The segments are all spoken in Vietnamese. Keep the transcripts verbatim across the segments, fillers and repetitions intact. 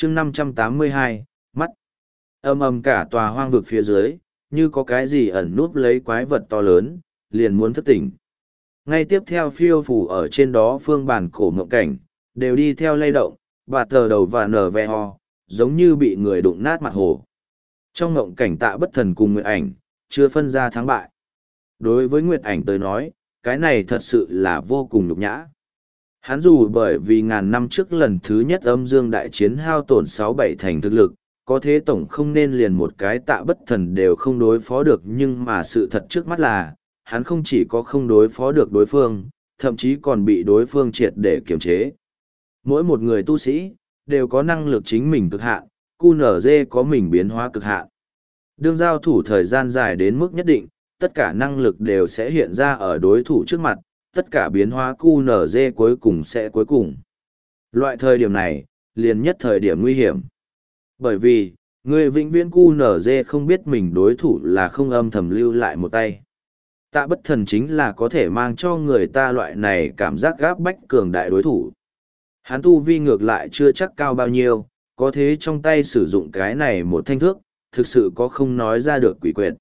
chương năm trăm tám mươi hai, mắt. Âm ầm cả tòa hoang vực phía dưới, như có cái gì ẩn núp lấy quái vật to lớn, liền muốn thức tỉnh. Ngay tiếp theo phiêu phủ ở trên đó phương bản cổ mộng cảnh, đều đi theo lay động, và tờ đầu và nở ve ho, giống như bị người đụng nát mặt hồ. Trong mộng cảnh Tạ Bất Thần cùng Nguyệt Ảnh, chưa phân ra thắng bại. Đối với Nguyệt Ảnh tới nói, cái này thật sự là vô cùng nhục nhã. Hắn dù bởi vì ngàn năm trước lần thứ nhất âm dương đại chiến hao tổn sáu bảy thành thực lực, có thế tổng không nên liền một cái Tạ Bất Thần đều không đối phó được, nhưng mà sự thật trước mắt là, hắn không chỉ có không đối phó được đối phương, thậm chí còn bị đối phương triệt để kiềm chế. Mỗi một người tu sĩ, đều có năng lực chính mình cực hạn, cu nở dê có mình biến hóa cực hạn. Đương giao thủ thời gian dài đến mức nhất định, tất cả năng lực đều sẽ hiện ra ở đối thủ trước mặt, tất cả biến hóa cu nở dê cuối cùng sẽ cuối cùng. Loại thời điểm này, liền nhất thời điểm nguy hiểm. Bởi vì, người vĩnh viễn cu nở dê không biết mình đối thủ là không âm thầm lưu lại một tay. Tạ Bất Thần chính là có thể mang cho người ta loại này cảm giác gáp bách cường đại đối thủ. Hắn tu vi ngược lại chưa chắc cao bao nhiêu, có thế trong tay sử dụng cái này một thanh thước, thực sự có không nói ra được quỷ quyệt.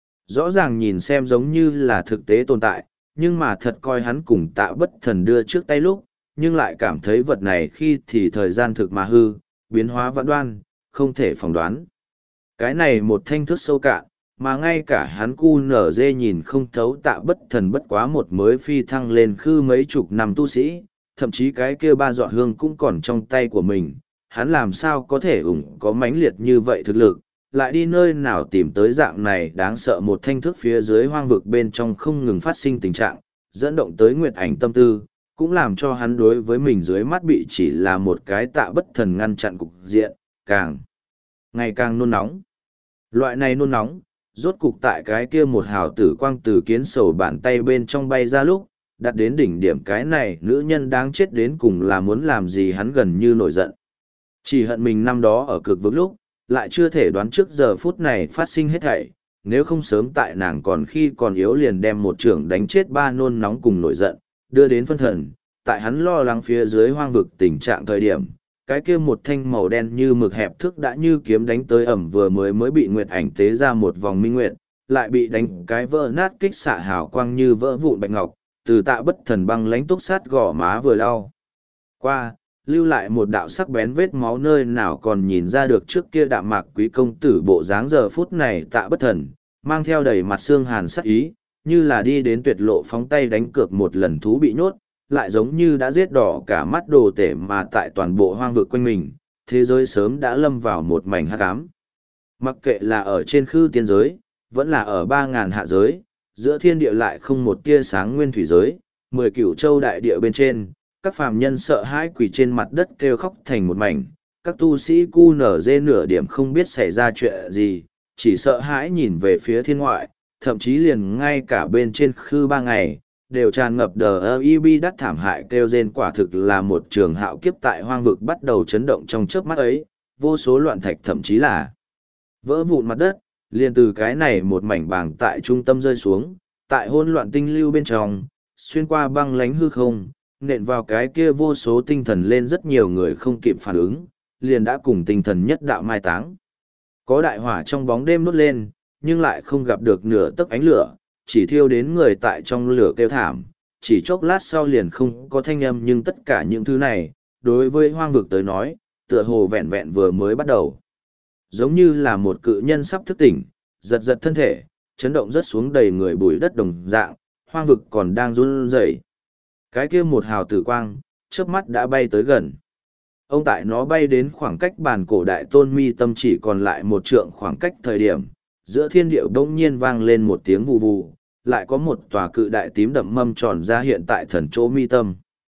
Rõ ràng nhìn xem giống như là thực tế tồn tại, nhưng mà thật coi hắn cùng Tạ Bất Thần đưa trước tay lúc, nhưng lại cảm thấy vật này khi thì thời gian thực mà hư, biến hóa vạn đoan, không thể phỏng đoán. Cái này một thanh thước sâu cạn, mà ngay cả hắn cu nở dê nhìn không thấu Tạ Bất Thần bất quá một mới phi thăng lên khư mấy chục năm tu sĩ, thậm chí cái kia ba giọt hương cũng còn trong tay của mình, hắn làm sao có thể ủng có mãnh liệt như vậy thực lực, lại đi nơi nào tìm tới dạng này đáng sợ một thanh thức phía dưới hoang vực bên trong không ngừng phát sinh tình trạng, dẫn động tới Nguyệt Ảnh tâm tư, cũng làm cho hắn đối với mình dưới mắt bị chỉ là một cái Tạ Bất Thần ngăn chặn cục diện, càng ngày càng nôn nóng. Loại này nôn nóng, rốt cục tại cái kia một hào tử quang từ kiến sầu bàn tay bên trong bay ra lúc, đặt đến đỉnh điểm cái này nữ nhân đáng chết đến cùng là muốn làm gì hắn gần như nổi giận. Chỉ hận mình năm đó ở cực vực lúc, lại chưa thể đoán trước giờ phút này phát sinh hết thảy, nếu không sớm tại nàng còn khi còn yếu liền đem một trưởng đánh chết ba nôn nóng cùng nổi giận, đưa đến phân thần, tại hắn lo lắng phía dưới hoang vực tình trạng thời điểm, cái kia một thanh màu đen như mực hẹp thước đã như kiếm đánh tới ẩm vừa mới mới bị Nguyệt Ảnh tế ra một vòng minh nguyệt, lại bị đánh cái vỡ nát kích xạ hào quang như vỡ vụn bạch ngọc, từ Tạ Bất Thần băng lánh túc sát gò má vừa lau qua, lưu lại một đạo sắc bén vết máu nơi nào còn nhìn ra được trước kia đạm mạc quý công tử bộ dáng giờ phút này Tạ Bất Thần, mang theo đầy mặt xương hàn sắc ý, như là đi đến tuyệt lộ phóng tay đánh cược một lần thú bị nhốt, lại giống như đã giết đỏ cả mắt đồ tể mà tại toàn bộ hoang vực quanh mình, thế giới sớm đã lâm vào một mảnh hắc ám. Mặc kệ là ở trên khư tiên giới, vẫn là ở ba ngàn hạ giới, giữa thiên địa lại không một tia sáng nguyên thủy giới, mười cửu châu đại địa bên trên, các phàm nhân sợ hãi quỳ trên mặt đất kêu khóc thành một mảnh, các tu sĩ cu nở dê nửa điểm không biết xảy ra chuyện gì, chỉ sợ hãi nhìn về phía thiên ngoại, thậm chí liền ngay cả bên trên khư ba ngày, đều tràn ngập đờ ơ y bi đắt thảm hại kêu rên quả thực là một trường hạo kiếp tại hoang vực bắt đầu chấn động trong chớp mắt ấy, vô số loạn thạch thậm chí là vỡ vụn mặt đất, liền từ cái này một mảnh bảng tại trung tâm rơi xuống, tại hỗn loạn tinh lưu bên trong, xuyên qua băng lánh hư không, nện vào cái kia vô số tinh thần lên rất nhiều người không kịp phản ứng, liền đã cùng tinh thần nhất đạo mai táng. Có đại hỏa trong bóng đêm đốt lên, nhưng lại không gặp được nửa tấc ánh lửa, chỉ thiêu đến người tại trong lửa kêu thảm, chỉ chốc lát sau liền không có thanh âm nhưng tất cả những thứ này, đối với hoang vực tới nói, tựa hồ vẹn vẹn vừa mới bắt đầu. Giống như là một cự nhân sắp thức tỉnh, giật giật thân thể, chấn động rất xuống đầy người bụi đất đồng dạng, hoang vực còn đang run rẩy. Cái kia một hào tử quang, chớp mắt đã bay tới gần. Ông tại nó bay đến khoảng cách bàn cổ đại tôn mi tâm chỉ còn lại một trượng khoảng cách thời điểm, giữa thiên điệu đông nhiên vang lên một tiếng vù vù, lại có một tòa cự đại tím đậm mâm tròn ra hiện tại thần chỗ mi tâm.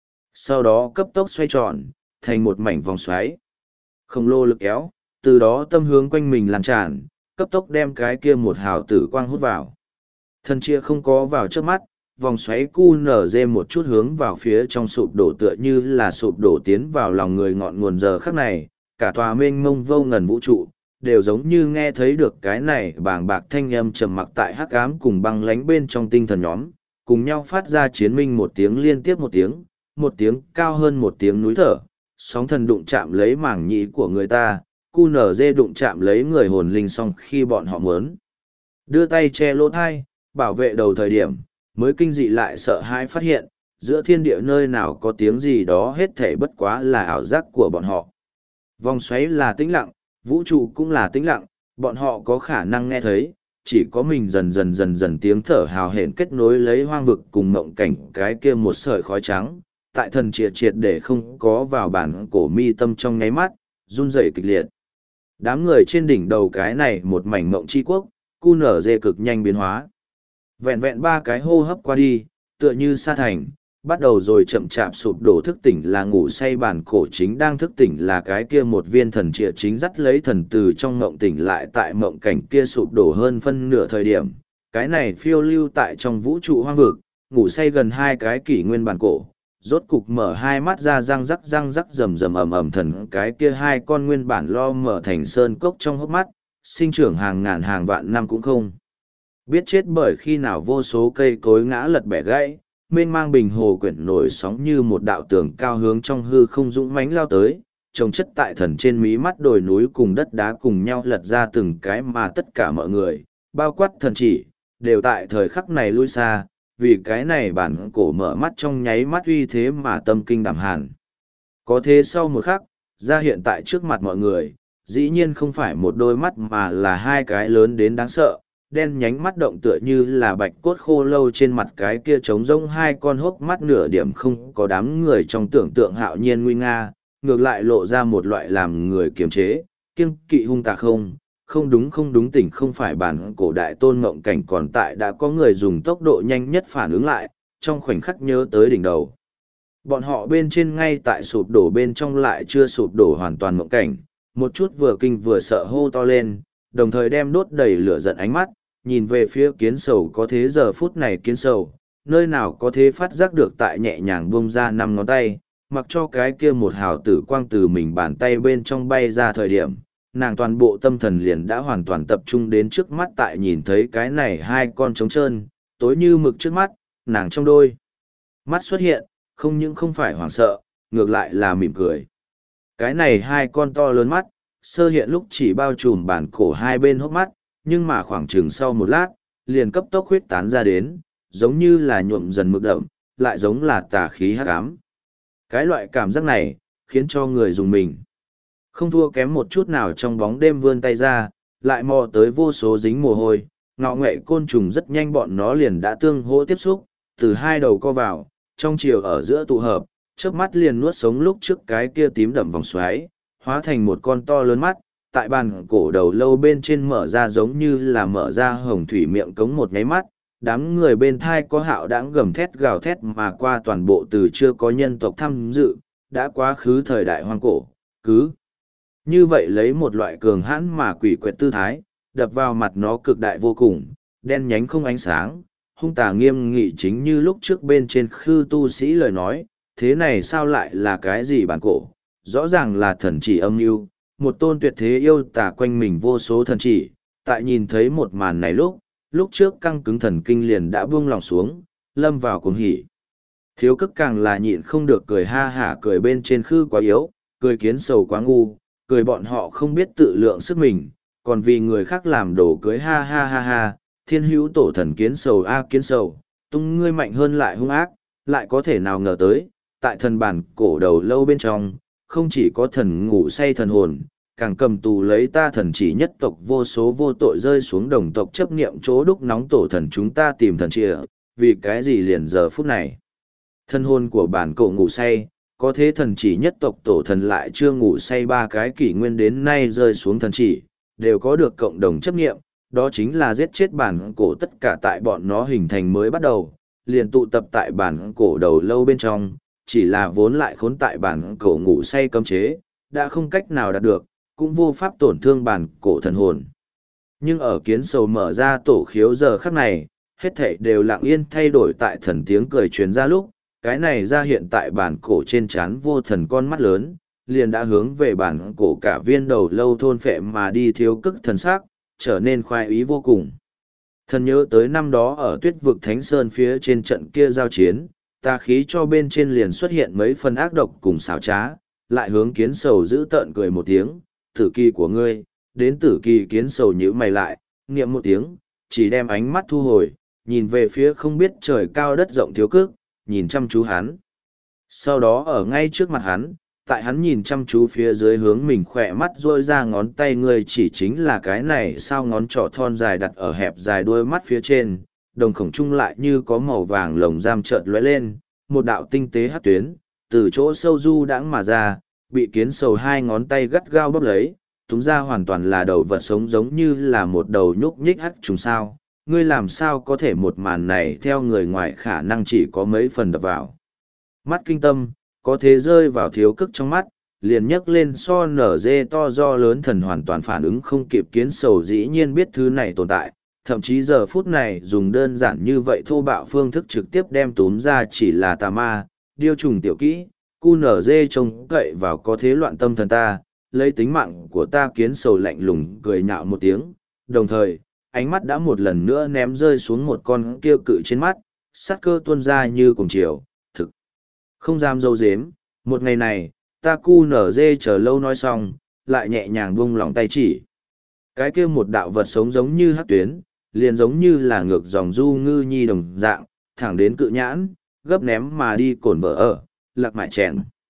Sau đó cấp tốc xoay tròn, thành một mảnh vòng xoáy. Khổng lồ lực kéo, từ đó tâm hướng quanh mình lan tràn, cấp tốc đem cái kia một hào tử quang hút vào. Thần chia không có vào trước mắt, vòng xoáy cu nở dê một chút hướng vào phía trong sụp đổ tựa như là sụp đổ tiến vào lòng người ngọn nguồn giờ khắc này, cả tòa mênh mông vô ngần vũ trụ, đều giống như nghe thấy được cái này bàng bạc thanh âm trầm mặc tại hắc ám cùng băng lánh bên trong tinh thần nhóm, cùng nhau phát ra chiến minh một tiếng liên tiếp một tiếng, một tiếng cao hơn một tiếng núi thở, sóng thần đụng chạm lấy mảng nhĩ của người ta, cu nở dê đụng chạm lấy người hồn linh xong khi bọn họ muốn đưa tay che lỗ thai, bảo vệ đầu thời điểm, mới kinh dị lại sợ hãi phát hiện, giữa thiên địa nơi nào có tiếng gì đó hết thể bất quá là ảo giác của bọn họ. Vòng xoáy là tĩnh lặng, vũ trụ cũng là tĩnh lặng, bọn họ có khả năng nghe thấy, chỉ có mình dần dần dần dần tiếng thở hào hển kết nối lấy hoang vực cùng mộng cảnh cái kia một sợi khói trắng, tại thần triệt triệt để không có vào bản cổ mi tâm trong nháy mắt, run rẩy kịch liệt. Đám người trên đỉnh đầu cái này một mảnh mộng chi quốc, cu nở dê cực nhanh biến hóa. Vẹn vẹn ba cái hô hấp qua đi, tựa như sa thành, bắt đầu rồi chậm chạp sụp đổ thức tỉnh là ngủ say bản cổ chính đang thức tỉnh là cái kia một viên thần triệt chính dắt lấy thần từ trong mộng tỉnh lại tại mộng cảnh kia sụp đổ hơn phân nửa thời điểm. Cái này phiêu lưu tại trong vũ trụ hoang vực, ngủ say gần hai cái kỷ nguyên bản cổ, rốt cục mở hai mắt ra răng rắc răng rắc rầm rầm ầm ầm thần cái kia hai con nguyên bản lo mở thành sơn cốc trong hốc mắt, sinh trưởng hàng ngàn hàng vạn năm cũng không. Biết chết bởi khi nào vô số cây cối ngã lật bẻ gãy, mênh mang bình hồ quyển nổi sóng như một đạo tường cao hướng trong hư không dũng mãnh lao tới, trồng chất tại thần trên mí mắt đồi núi cùng đất đá cùng nhau lật ra từng cái mà tất cả mọi người, bao quát thần chỉ, đều tại thời khắc này lui xa, vì cái này bản cổ mở mắt trong nháy mắt uy thế mà tâm kinh đảm hàn. Có thế sau một khắc, ra hiện tại trước mặt mọi người, dĩ nhiên không phải một đôi mắt mà là hai cái lớn đến đáng sợ, đen nhánh mắt động tựa như là bạch cốt khô lâu trên mặt cái kia trống rỗng hai con hốc mắt nửa điểm không có đám người trong tưởng tượng hạo nhiên nguy nga, ngược lại lộ ra một loại làm người kiềm chế, kiêng kỵ hung tà không, không đúng không đúng tỉnh không phải bản cổ đại tôn mộng cảnh còn tại đã có người dùng tốc độ nhanh nhất phản ứng lại, trong khoảnh khắc nhớ tới đỉnh đầu. Bọn họ bên trên ngay tại sụp đổ bên trong lại chưa sụp đổ hoàn toàn mộng cảnh, một chút vừa kinh vừa sợ hô to lên, đồng thời đem đốt đầy lửa giận ánh mắt, nhìn về phía kiến sầu có thế giờ phút này kiến sầu, nơi nào có thế phát giác được tại nhẹ nhàng buông ra năm ngón tay, mặc cho cái kia một hào tử quang từ mình bàn tay bên trong bay ra thời điểm, nàng toàn bộ tâm thần liền đã hoàn toàn tập trung đến trước mắt tại nhìn thấy cái này hai con trống trơn, tối như mực trước mắt, nàng trong đôi. Mắt xuất hiện, không những không phải hoảng sợ, ngược lại là mỉm cười. Cái này hai con to lớn mắt, sơ hiện lúc chỉ bao trùm bản cổ hai bên hốc mắt, nhưng mà khoảng chừng sau một lát, liền cấp tốc huyết tán ra đến, giống như là nhuộm dần mực đậm, lại giống là tà khí hắc ám. Cái loại cảm giác này, khiến cho người dùng mình. Không thua kém một chút nào trong bóng đêm vươn tay ra, lại mò tới vô số dính mồ hôi, ngọ nghệ côn trùng rất nhanh bọn nó liền đã tương hỗ tiếp xúc, từ hai đầu co vào, trong chiều ở giữa tụ hợp, chớp mắt liền nuốt sống lúc trước cái kia tím đậm vòng xoáy, hóa thành một con to lớn mắt, tại bàn cổ đầu lâu bên trên mở ra giống như là mở ra hồng thủy miệng cống một nháy mắt, đám người bên thai có hạo đãng gầm thét gào thét mà qua toàn bộ từ chưa có nhân tộc tham dự, đã quá khứ thời đại hoang cổ, cứ như vậy lấy một loại cường hãn mà quỷ quyệt tư thái, đập vào mặt nó cực đại vô cùng, đen nhánh không ánh sáng, hung tà nghiêm nghị chính như lúc trước bên trên khư tu sĩ lời nói, thế này sao lại là cái gì bản cổ, rõ ràng là thần chỉ âm mưu, một tôn tuyệt thế yêu tà quanh mình vô số thần chỉ, tại nhìn thấy một màn này lúc, lúc trước căng cứng thần kinh liền đã buông lòng xuống, lâm vào cuồng hỉ. Thiếu cức càng là nhịn không được cười ha hả cười bên trên khư quá yếu, cười kiến sầu quá ngu, cười bọn họ không biết tự lượng sức mình, còn vì người khác làm đổ cưới ha ha ha ha, thiên hữu tổ thần kiến sầu a kiến sầu, tung ngươi mạnh hơn lại hung ác, lại có thể nào ngờ tới, tại thần bản cổ đầu lâu bên trong, không chỉ có thần ngủ say thần hồn, càng cầm tù lấy ta thần chỉ nhất tộc vô số vô tội rơi xuống đồng tộc chấp niệm chỗ đúc nóng tổ thần chúng ta tìm thần trịa, vì cái gì liền giờ phút này. Thân hồn của bản cổ ngủ say, có thế thần chỉ nhất tộc tổ thần lại chưa ngủ say ba cái kỷ nguyên đến nay rơi xuống thần chỉ, đều có được cộng đồng chấp niệm, đó chính là giết chết bản cổ tất cả tại bọn nó hình thành mới bắt đầu, liền tụ tập tại bản cổ đầu lâu bên trong, chỉ là vốn lại khốn tại bản cổ ngủ say cấm chế, đã không cách nào đạt được, cũng vô pháp tổn thương bản cổ thần hồn. Nhưng ở kiến sầu mở ra tổ khiếu giờ khắc này, hết thảy đều lặng yên thay đổi tại thần tiếng cười truyền ra lúc, cái này ra hiện tại bản cổ trên trán vô thần con mắt lớn, liền đã hướng về bản cổ cả viên đầu lâu thôn phệ mà đi thiếu cức thần sắc, trở nên khoái ý vô cùng. Thần nhớ tới năm đó ở tuyết vực Thánh Sơn phía trên trận kia giao chiến, tà khí cho bên trên liền xuất hiện mấy phần ác độc cùng xảo trá, lại hướng kiến sầu giữ tợn cười một tiếng, tử kỳ của ngươi, đến tử kỳ kiến sầu nhíu mày lại, niệm một tiếng, chỉ đem ánh mắt thu hồi, nhìn về phía không biết trời cao đất rộng thiếu cước, nhìn chăm chú hắn. Sau đó ở ngay trước mặt hắn, tại hắn nhìn chăm chú phía dưới hướng mình khỏe mắt rôi ra ngón tay ngươi chỉ chính là cái này sao ngón trỏ thon dài đặt ở hẹp dài đuôi mắt phía trên, đồng khổng trung lại như có màu vàng lồng giam chợt lóe lên, một đạo tinh tế hát tuyến, từ chỗ sâu du đãng mà ra, bị kiến sầu hai ngón tay gắt gao bóp lấy, túm ra hoàn toàn là đầu vật sống giống như là một đầu nhúc nhích hắt trùng sao. Ngươi làm sao có thể một màn này theo người ngoài khả năng chỉ có mấy phần đập vào. Mắt kinh tâm, có thế rơi vào thiếu cức trong mắt, liền nhấc lên so nở dê to do lớn thần hoàn toàn phản ứng không kịp kiến sầu dĩ nhiên biết thứ này tồn tại, thậm chí giờ phút này dùng đơn giản như vậy thô bạo phương thức trực tiếp đem túm ra chỉ là tà ma, điêu trùng tiểu kỹ, cu nở dê trông cậy vào có thế loạn tâm thần ta, lấy tính mạng của ta kiến sầu lạnh lùng cười nhạo một tiếng, đồng thời, ánh mắt đã một lần nữa ném rơi xuống một con kia cự trên mắt, sát cơ tuôn ra như cùng chiều, thực. Không dám dâu dếm, một ngày này, ta cu nở dê chờ lâu nói xong, lại nhẹ nhàng buông lòng tay chỉ. Cái kia một đạo vật sống giống như hắc tuyến, liền giống như là ngược dòng du ngư nhi đồng dạng, thẳng đến cự nhãn, gấp ném mà đi cổn vỡ ở, lạc mại chèn.